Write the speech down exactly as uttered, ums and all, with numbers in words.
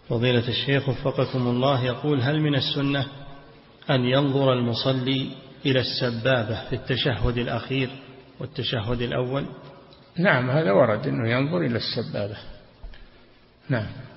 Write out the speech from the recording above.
فضيلة الشيخ وفقكم الله، يقول: هل من السنة أن ينظر المصلي إلى السبابة في التشهد الأخير والتشهد الأول؟ نعم، هذا ورد أنه ينظر إلى السبابة. نعم.